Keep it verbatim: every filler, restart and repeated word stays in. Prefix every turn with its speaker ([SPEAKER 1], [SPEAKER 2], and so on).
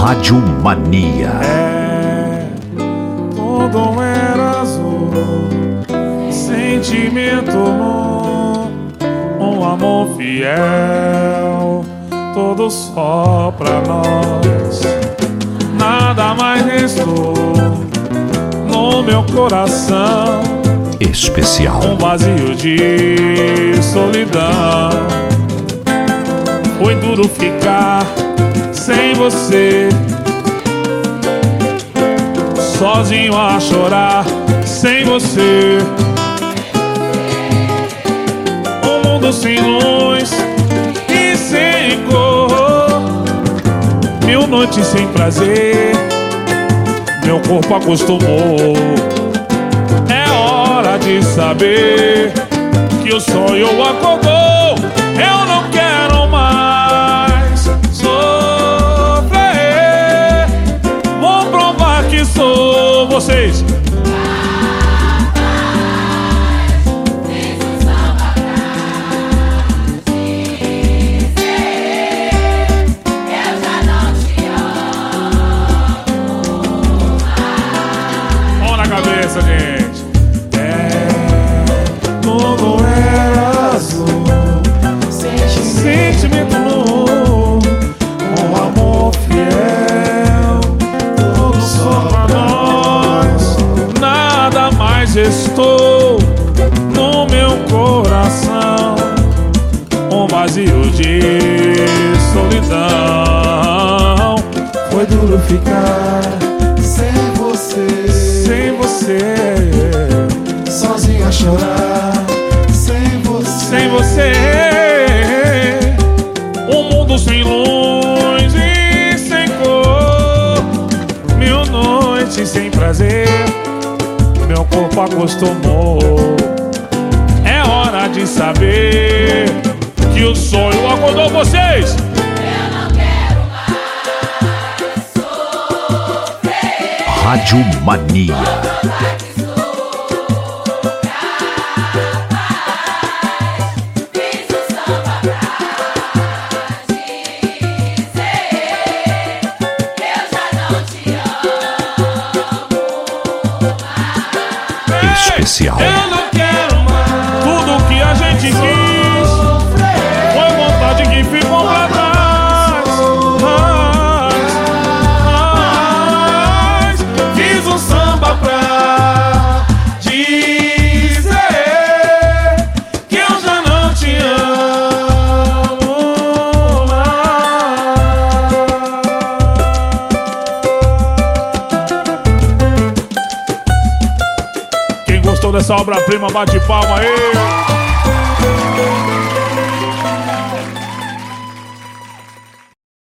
[SPEAKER 1] Rádio Mania.
[SPEAKER 2] É, tudo era azul, sentimento bom, um amor fiel, todo só pra nós. Nada mais restou no meu coração,
[SPEAKER 1] Especial.
[SPEAKER 2] um vazio de solidão. Foi duro ficar sem você, sozinho a chorar sem você. Um mundo sem luz e sem cor, mil noites sem prazer, meu corpo acostumou. É hora de saber que o sonho acordou. Eu não quero mais sofrer, vou provar que sou vocês. Mão na cabeça, gente. É, tudo era azul, sentimento novo, um amor fiel, tudo só pra nós. Nada mais estou no meu coração, um vazio de solidão. Foi duro ficar
[SPEAKER 3] Sem você,
[SPEAKER 2] sem você,
[SPEAKER 3] sozinho a chorar. Sem você,
[SPEAKER 2] sem você. Um mundo sem luz e sem cor, mil noites sem prazer, meu corpo acostumou. É hora de saber que o sonho acordou vocês.
[SPEAKER 1] Rádio Mania. Especial.
[SPEAKER 2] Eu não quero mais tudo que a gente quis, foi vontade que ficou pra trás. Mas, mas fiz um samba pra dizer que eu já não te amo mais. Quem gostou dessa obra-prima, bate palma aí.